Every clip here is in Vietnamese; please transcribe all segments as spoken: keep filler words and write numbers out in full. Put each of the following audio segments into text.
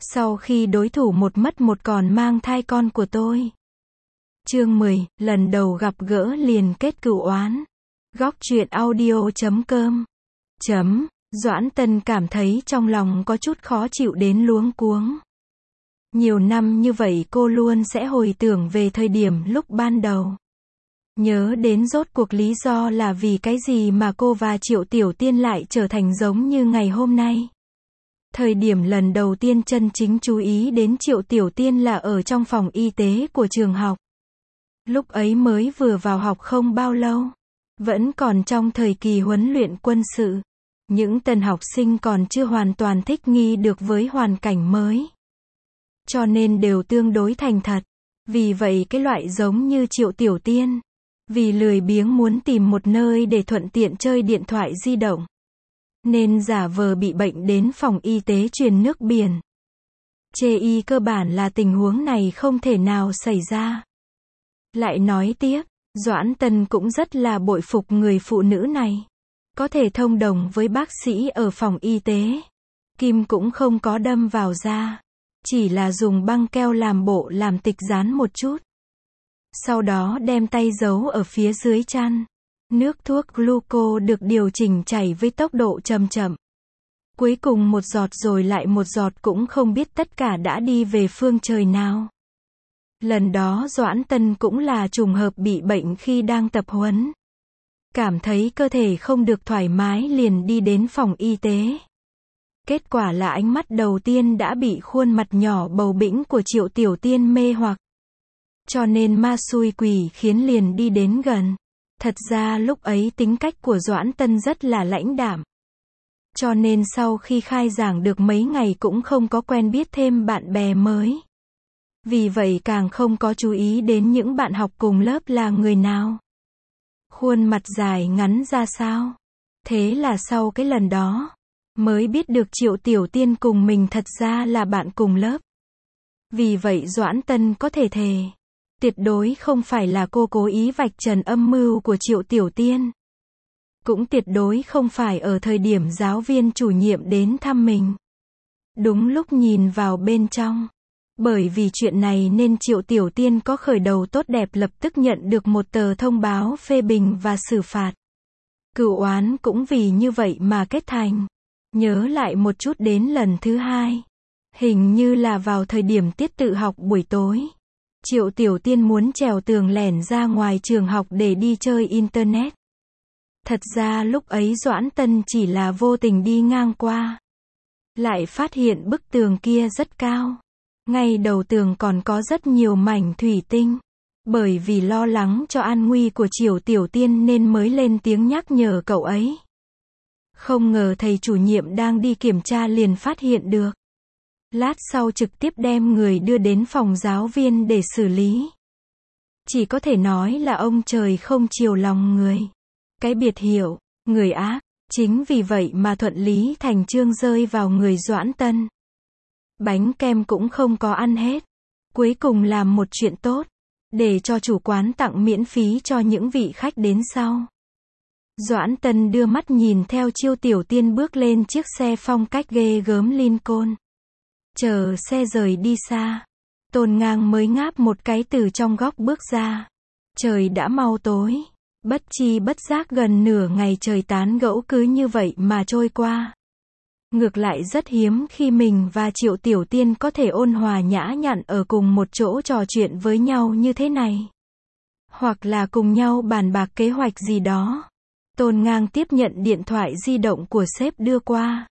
Sau khi đối thủ một mất một còn mang thai con của tôi. Chương mười, lần đầu gặp gỡ liền kết cửu oán. Góc truyện audio chấm com. Chấm, Doãn Tân cảm thấy trong lòng có chút khó chịu đến luống cuống. Nhiều năm như vậy cô luôn sẽ hồi tưởng về thời điểm lúc ban đầu. Nhớ đến rốt cuộc lý do là vì cái gì mà cô và Triệu Tiểu Tiên lại trở thành giống như ngày hôm nay. Thời điểm lần đầu tiên chân chính chú ý đến Triệu Tiểu Tiên là ở trong phòng y tế của trường học. Lúc ấy mới vừa vào học không bao lâu. Vẫn còn trong thời kỳ huấn luyện quân sự. Những tân học sinh còn chưa hoàn toàn thích nghi được với hoàn cảnh mới. Cho nên đều tương đối thành thật. Vì vậy cái loại giống như Triệu Tiểu Tiên. Vì lười biếng muốn tìm một nơi để thuận tiện chơi điện thoại di động. Nên giả vờ bị bệnh đến phòng y tế truyền nước biển. Chê y cơ bản là tình huống này không thể nào xảy ra. Lại nói tiếp, Doãn Tân cũng rất là bội phục người phụ nữ này. Có thể thông đồng với bác sĩ ở phòng y tế. Kim cũng không có đâm vào da. Chỉ là dùng băng keo làm bộ làm tịch dán một chút. Sau đó đem tay giấu ở phía dưới chăn. Nước thuốc gluco được điều chỉnh chảy với tốc độ chậm chậm. Cuối cùng một giọt rồi lại một giọt cũng không biết tất cả đã đi về phương trời nào. Lần đó Doãn Tân cũng là trùng hợp bị bệnh khi đang tập huấn. Cảm thấy cơ thể không được thoải mái liền đi đến phòng y tế. Kết quả là ánh mắt đầu tiên đã bị khuôn mặt nhỏ bầu bĩnh của Triệu Tiểu Tiên mê hoặc. Cho nên ma xui quỷ khiến liền đi đến gần. Thật ra lúc ấy tính cách của Doãn Tân rất là lãnh đạm. Cho nên sau khi khai giảng được mấy ngày cũng không có quen biết thêm bạn bè mới. Vì vậy càng không có chú ý đến những bạn học cùng lớp là người nào. Khuôn mặt dài ngắn ra sao. Thế là sau cái lần đó, mới biết được Triệu Tiểu Tiên cùng mình thật ra là bạn cùng lớp. Vì vậy Doãn Tân có thể thề. Tuyệt đối không phải là cô cố ý vạch trần âm mưu của Triệu Tiểu Tiên. Cũng tuyệt đối không phải ở thời điểm giáo viên chủ nhiệm đến thăm mình. Đúng lúc nhìn vào bên trong. Bởi vì chuyện này nên Triệu Tiểu Tiên có khởi đầu tốt đẹp lập tức nhận được một tờ thông báo phê bình và xử phạt. Cửu oán cũng vì như vậy mà kết thành. Nhớ lại một chút đến lần thứ hai. Hình như là vào thời điểm tiết tự học buổi tối. Triệu Tiểu Tiên muốn trèo tường lẻn ra ngoài trường học để đi chơi internet. Thật ra lúc ấy Doãn Tân chỉ là vô tình đi ngang qua. Lại phát hiện bức tường kia rất cao. Ngay đầu tường còn có rất nhiều mảnh thủy tinh. Bởi vì lo lắng cho an nguy của Triệu Tiểu Tiên nên mới lên tiếng nhắc nhở cậu ấy. Không ngờ thầy chủ nhiệm đang đi kiểm tra liền phát hiện được. Lát sau trực tiếp đem người đưa đến phòng giáo viên để xử lý. Chỉ có thể nói là ông trời không chiều lòng người. Cái biệt hiệu, người ác, chính vì vậy mà thuận lý thành chương rơi vào người Doãn Tân. Bánh kem cũng không có ăn hết. Cuối cùng làm một chuyện tốt. Để cho chủ quán tặng miễn phí cho những vị khách đến sau. Doãn Tân đưa mắt nhìn theo Triệu Tiểu Tiên bước lên chiếc xe phong cách ghê gớm Lincoln. Chờ xe rời đi xa. Tôn Ngang mới ngáp một cái từ trong góc bước ra. Trời đã mau tối. Bất chi bất giác gần nửa ngày trời tán gẫu cứ như vậy mà trôi qua. Ngược lại rất hiếm khi mình và Triệu Tiểu Tiên có thể ôn hòa nhã nhặn ở cùng một chỗ trò chuyện với nhau như thế này. Hoặc là cùng nhau bàn bạc kế hoạch gì đó. Tôn Ngang tiếp nhận điện thoại di động của sếp đưa qua.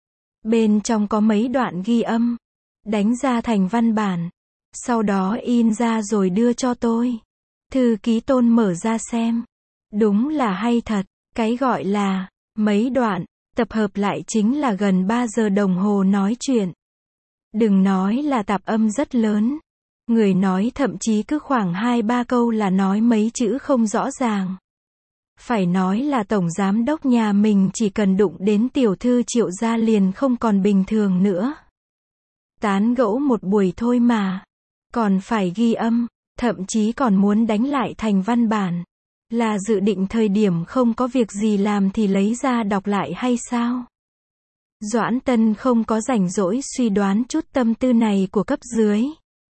Bên trong có mấy đoạn ghi âm. Đánh ra thành văn bản. Sau đó in ra rồi đưa cho tôi. Thư ký Tôn mở ra xem. Đúng là hay thật. Cái gọi là mấy đoạn. Tập hợp lại chính là gần ba giờ đồng hồ nói chuyện. Đừng nói là tạp âm rất lớn. Người nói thậm chí cứ khoảng hai ba câu là nói mấy chữ không rõ ràng. Phải nói là tổng giám đốc nhà mình chỉ cần đụng đến tiểu thư Triệu gia liền không còn bình thường nữa. Tán gẫu một buổi thôi mà. Còn phải ghi âm, thậm chí còn muốn đánh lại thành văn bản. Là dự định thời điểm không có việc gì làm thì lấy ra đọc lại hay sao? Doãn Tân không có rảnh rỗi suy đoán chút tâm tư này của cấp dưới.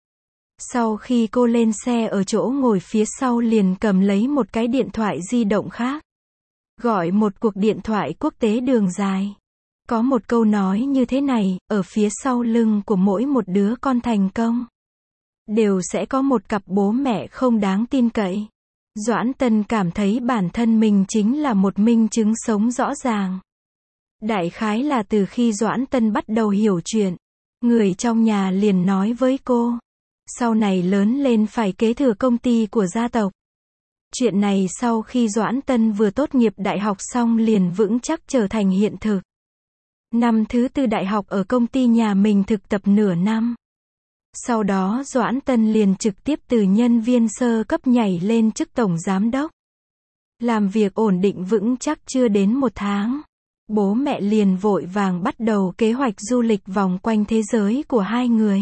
Sau khi cô lên xe ở chỗ ngồi phía sau liền cầm lấy một cái điện thoại di động khác. Gọi một cuộc điện thoại quốc tế đường dài. Có một câu nói như thế này, ở phía sau lưng của mỗi một đứa con thành công, đều sẽ có một cặp bố mẹ không đáng tin cậy. Doãn Tân cảm thấy bản thân mình chính là một minh chứng sống rõ ràng. Đại khái là từ khi Doãn Tân bắt đầu hiểu chuyện, người trong nhà liền nói với cô, sau này lớn lên phải kế thừa công ty của gia tộc. Chuyện này sau khi Doãn Tân vừa tốt nghiệp đại học xong liền vững chắc trở thành hiện thực. Năm thứ tư đại học ở công ty nhà mình thực tập nửa năm. Sau đó Doãn Tân liền trực tiếp từ nhân viên sơ cấp nhảy lên chức tổng giám đốc. Làm việc ổn định vững chắc chưa đến một tháng. Bố mẹ liền vội vàng bắt đầu kế hoạch du lịch vòng quanh thế giới của hai người.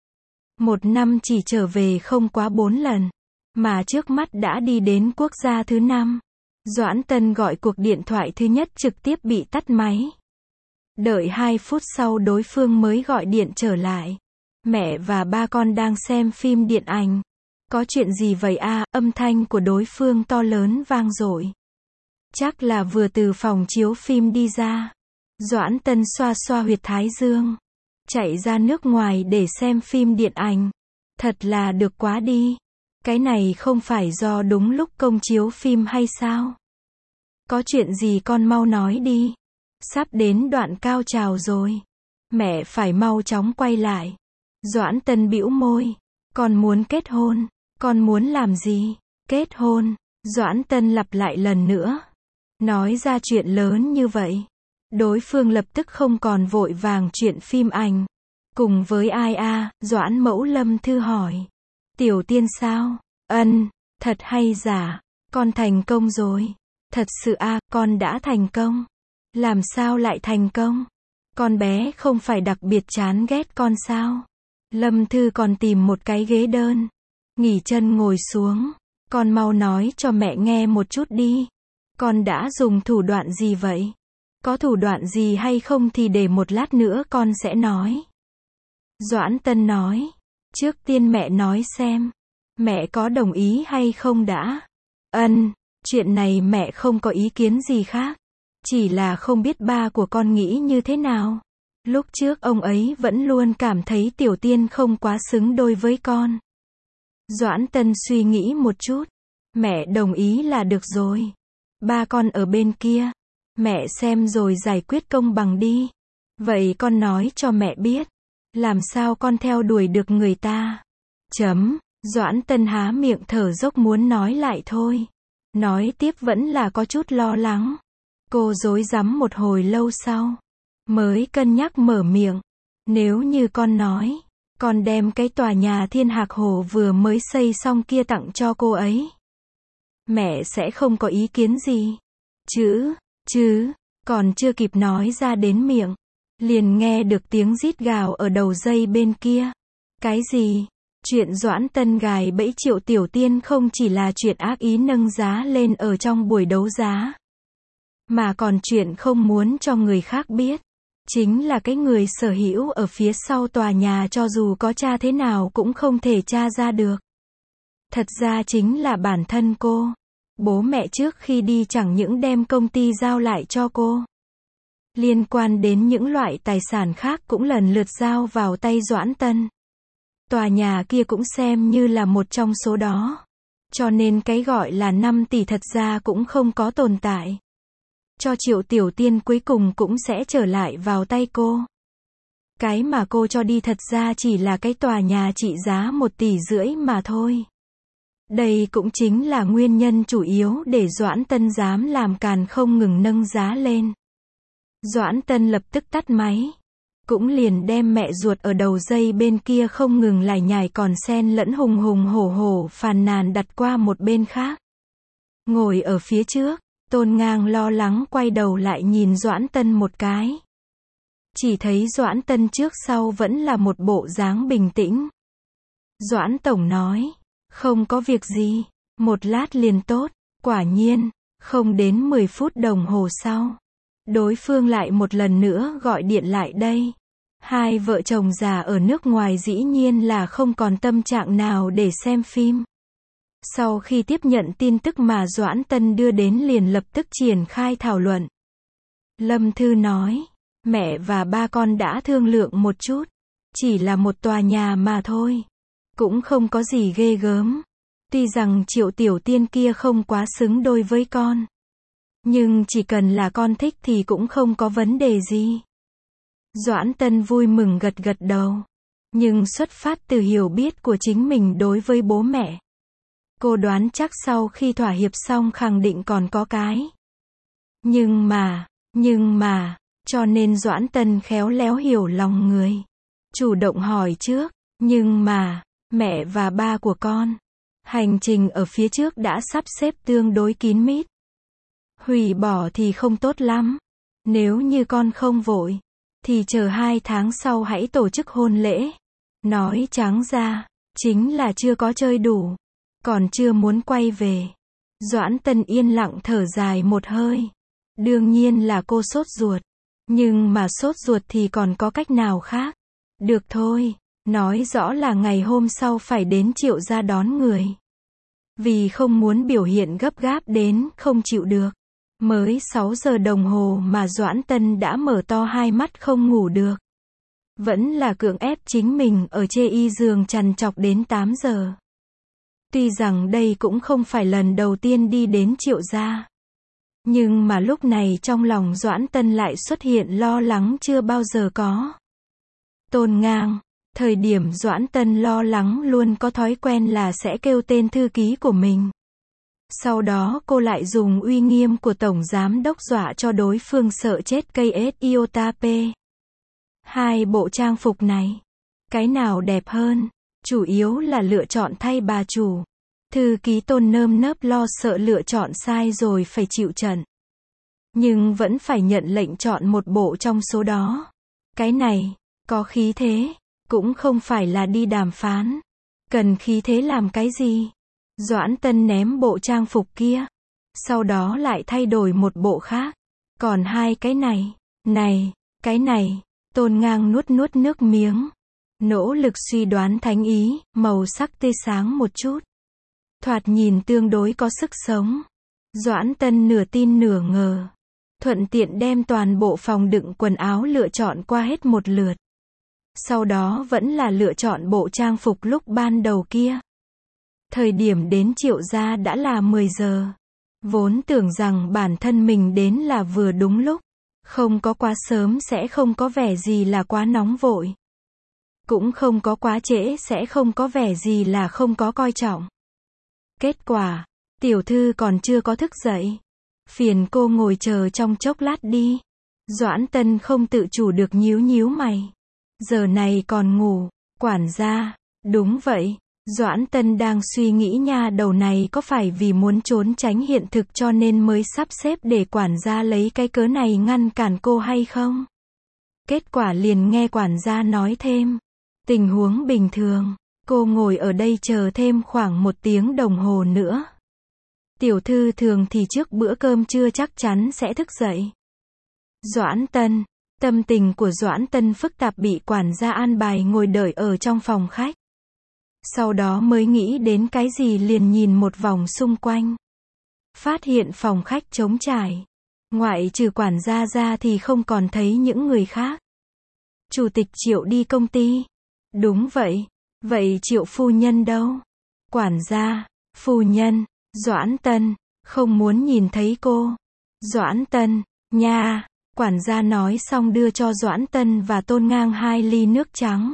Một năm chỉ trở về không quá bốn lần, mà trước mắt đã đi đến quốc gia thứ năm. Doãn Tân gọi cuộc điện thoại thứ nhất trực tiếp bị tắt máy. Đợi hai phút sau đối phương mới gọi điện trở lại. Mẹ và ba con đang xem phim điện ảnh. Có chuyện gì vậy a? Âm thanh của đối phương to lớn vang dội. Chắc là vừa từ phòng chiếu phim đi ra. Doãn Tân xoa xoa huyệt thái dương. Chạy ra nước ngoài để xem phim điện ảnh. Thật là được quá đi. Cái này không phải do đúng lúc công chiếu phim hay sao? Có chuyện gì con mau nói đi. Sắp đến đoạn cao trào rồi. Mẹ phải mau chóng quay lại. Doãn Tân bĩu môi. Con muốn kết hôn. Con muốn làm gì? Kết hôn. Doãn Tân lặp lại lần nữa. Nói ra chuyện lớn như vậy. Đối phương lập tức không còn vội vàng chuyện phim ảnh. Cùng với ai a? Doãn Mẫu Lâm Thư hỏi. Tiểu Tiên sao? Ân, thật hay giả? Con thành công rồi. Thật sự a, con đã thành công. Làm sao lại thành công? Con bé không phải đặc biệt chán ghét con sao? Lâm Thư còn tìm một cái ghế đơn. Nghỉ chân ngồi xuống. Con mau nói cho mẹ nghe một chút đi. Con đã dùng thủ đoạn gì vậy? Có thủ đoạn gì hay không thì để một lát nữa con sẽ nói. Doãn Tân nói. Trước tiên mẹ nói xem. Mẹ có đồng ý hay không đã? Ân, chuyện này mẹ không có ý kiến gì khác. Chỉ là không biết ba của con nghĩ như thế nào. Lúc trước ông ấy vẫn luôn cảm thấy Tiểu Tiên không quá xứng đôi với con. Doãn Tân suy nghĩ một chút. Mẹ đồng ý là được rồi. Ba con ở bên kia. Mẹ xem rồi giải quyết công bằng đi. Vậy con nói cho mẹ biết. Làm sao con theo đuổi được người ta? Chấm. Doãn Tân há miệng thở dốc muốn nói lại thôi. Nói tiếp vẫn là có chút lo lắng. Cô rối rắm một hồi lâu sau. Mới cân nhắc mở miệng. Nếu như con nói. Con đem cái tòa nhà Thiên Hạc Hồ vừa mới xây xong kia tặng cho cô ấy. Mẹ sẽ không có ý kiến gì. Chứ, chứ, còn chưa kịp nói ra đến miệng. Liền nghe được tiếng rít gào ở đầu dây bên kia. Cái gì? Chuyện Doãn Tân gài bẫy Triệu Tiểu Tiên không chỉ là chuyện ác ý nâng giá lên ở trong buổi đấu giá. Mà còn chuyện không muốn cho người khác biết. Chính là cái người sở hữu ở phía sau tòa nhà cho dù có tra thế nào cũng không thể tra ra được. Thật ra chính là bản thân cô. Bố mẹ trước khi đi chẳng những đem công ty giao lại cho cô. Liên quan đến những loại tài sản khác cũng lần lượt giao vào tay Doãn Tân. Tòa nhà kia cũng xem như là một trong số đó. Cho nên cái gọi là năm tỷ thật ra cũng không có tồn tại. Cho Triệu Tiểu Tiên cuối cùng cũng sẽ trở lại vào tay cô. Cái mà cô cho đi thật ra chỉ là cái tòa nhà trị giá một tỷ rưỡi mà thôi. Đây cũng chính là nguyên nhân chủ yếu để Doãn Tân dám làm càn không ngừng nâng giá lên. Doãn Tân lập tức tắt máy. Cũng liền đem mẹ ruột ở đầu dây bên kia không ngừng lải nhải còn xen lẫn hùng hùng hổ hổ phàn nàn đặt qua một bên khác. Ngồi ở phía trước, Tôn Ngang lo lắng quay đầu lại nhìn Doãn Tân một cái. Chỉ thấy Doãn Tân trước sau vẫn là một bộ dáng bình tĩnh. Doãn Tổng nói, không có việc gì, một lát liền tốt. Quả nhiên, không đến mười phút đồng hồ sau, đối phương lại một lần nữa gọi điện lại đây. Hai vợ chồng già ở nước ngoài dĩ nhiên là không còn tâm trạng nào để xem phim. Sau khi tiếp nhận tin tức mà Doãn Tân đưa đến liền lập tức triển khai thảo luận. Lâm Thư nói, mẹ và ba con đã thương lượng một chút. Chỉ là một tòa nhà mà thôi. Cũng không có gì ghê gớm. Tuy rằng Triệu Tiểu Tiên kia không quá xứng đôi với con. Nhưng chỉ cần là con thích thì cũng không có vấn đề gì. Doãn Tân vui mừng gật gật đầu. Nhưng xuất phát từ hiểu biết của chính mình đối với bố mẹ. Cô đoán chắc sau khi thỏa hiệp xong khẳng định còn có cái. Nhưng mà, nhưng mà, cho nên Doãn Tân khéo léo hiểu lòng người. Chủ động hỏi trước, nhưng mà, mẹ và ba của con. Hành trình ở phía trước đã sắp xếp tương đối kín mít. Hủy bỏ thì không tốt lắm. Nếu như con không vội, thì chờ hai tháng sau hãy tổ chức hôn lễ. Nói trắng ra, chính là chưa có chơi đủ. Còn chưa muốn quay về. Doãn Tân yên lặng thở dài một hơi. Đương nhiên là cô sốt ruột. Nhưng mà sốt ruột thì còn có cách nào khác. Được thôi, nói rõ là ngày hôm sau phải đến Triệu gia đón người. Vì không muốn biểu hiện gấp gáp đến không chịu được. Mới sáu giờ đồng hồ mà Doãn Tân đã mở to hai mắt không ngủ được. Vẫn là cưỡng ép chính mình ở chê y giường trằn trọc đến tám giờ. Tuy rằng đây cũng không phải lần đầu tiên đi đến Triệu gia. Nhưng mà lúc này trong lòng Doãn Tân lại xuất hiện lo lắng chưa bao giờ có. Tôn Ngang, thời điểm Doãn Tân lo lắng luôn có thói quen là sẽ kêu tên thư ký của mình. Sau đó cô lại dùng uy nghiêm của Tổng Giám Đốc dọa cho đối phương sợ chết cây ét iota P. Hai bộ trang phục này, cái nào đẹp hơn? Chủ yếu là lựa chọn thay bà chủ. Thư ký Tôn nơm nớp lo sợ lựa chọn sai rồi phải chịu trận. Nhưng vẫn phải nhận lệnh chọn một bộ trong số đó. Cái này, có khí thế, cũng không phải là đi đàm phán. Cần khí thế làm cái gì? Doãn Tân ném bộ trang phục kia. Sau đó lại thay đổi một bộ khác. Còn hai cái này, này, cái này, Tôn Ngang nuốt nuốt nước miếng. Nỗ lực suy đoán thánh ý, màu sắc tươi sáng một chút. Thoạt nhìn tương đối có sức sống. Doãn Tân nửa tin nửa ngờ. Thuận tiện đem toàn bộ phòng đựng quần áo lựa chọn qua hết một lượt. Sau đó vẫn là lựa chọn bộ trang phục lúc ban đầu kia. Thời điểm đến Triệu gia đã là mười giờ. Vốn tưởng rằng bản thân mình đến là vừa đúng lúc. Không có quá sớm sẽ không có vẻ gì là quá nóng vội. Cũng không có quá trễ sẽ không có vẻ gì là không có coi trọng. Kết quả, tiểu thư còn chưa có thức dậy. Phiền cô ngồi chờ trong chốc lát đi. Doãn Tân không tự chủ được nhíu nhíu mày. Giờ này còn ngủ, quản gia. Đúng vậy, Doãn Tân đang suy nghĩ nha đầu này có phải vì muốn trốn tránh hiện thực cho nên mới sắp xếp để quản gia lấy cái cớ này ngăn cản cô hay không? Kết quả liền nghe quản gia nói thêm. Tình huống bình thường, cô ngồi ở đây chờ thêm khoảng một tiếng đồng hồ nữa. Tiểu thư thường thì trước bữa cơm trưa chắc chắn sẽ thức dậy. Doãn Tân, tâm tình của Doãn Tân phức tạp bị quản gia an bài ngồi đợi ở trong phòng khách. Sau đó mới nghĩ đến cái gì liền nhìn một vòng xung quanh. Phát hiện phòng khách trống trải. Ngoại trừ quản gia ra thì không còn thấy những người khác. Chủ tịch Triệu đi công ty. Đúng vậy. Vậy Triệu phu nhân đâu? Quản gia, phu nhân, Doãn Tân, không muốn nhìn thấy cô. Doãn Tân, nha, quản gia nói xong đưa cho Doãn Tân và Tôn Ngang hai ly nước trắng.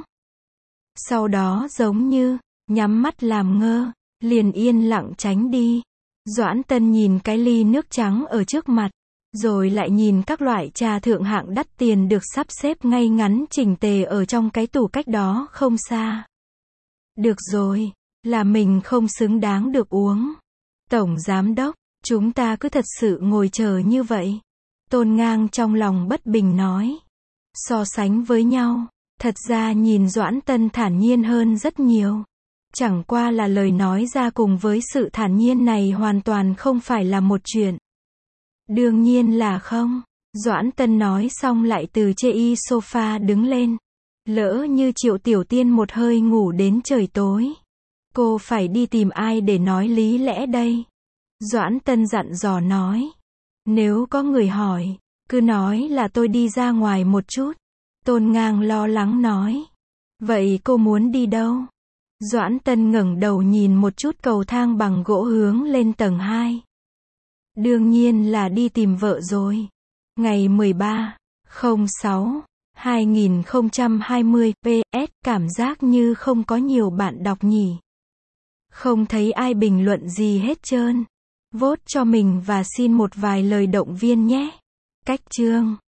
Sau đó giống như, nhắm mắt làm ngơ, liền yên lặng tránh đi. Doãn Tân nhìn cái ly nước trắng ở trước mặt, rồi lại nhìn các loại trà thượng hạng đắt tiền được sắp xếp ngay ngắn chỉnh tề ở trong cái tủ cách đó không xa. Được rồi, là mình không xứng đáng được uống. Tổng Giám Đốc, chúng ta cứ thật sự ngồi chờ như vậy. Tôn Ngang trong lòng bất bình nói. So sánh với nhau, thật ra nhìn Doãn Tân thản nhiên hơn rất nhiều. Chẳng qua là lời nói ra cùng với sự thản nhiên này hoàn toàn không phải là một chuyện. Đương nhiên là không. Doãn Tân nói xong lại từ chê y sofa đứng lên. Lỡ như Triệu Tiểu Tiên một hơi ngủ đến trời tối. Cô phải đi tìm ai để nói lý lẽ đây? Doãn Tân dặn dò nói. Nếu có người hỏi, cứ nói là tôi đi ra ngoài một chút. Tôn Ngang lo lắng nói. Vậy cô muốn đi đâu? Doãn Tân ngẩng đầu nhìn một chút cầu thang bằng gỗ hướng lên tầng hai. Đương nhiên là đi tìm vợ rồi. Ngày mười ba không sáu hai nghìn không trăm hai mươi, pê ét, cảm giác như không có nhiều bạn đọc nhỉ. Không thấy ai bình luận gì hết trơn. Vote cho mình và xin một vài lời động viên nhé. Cách chương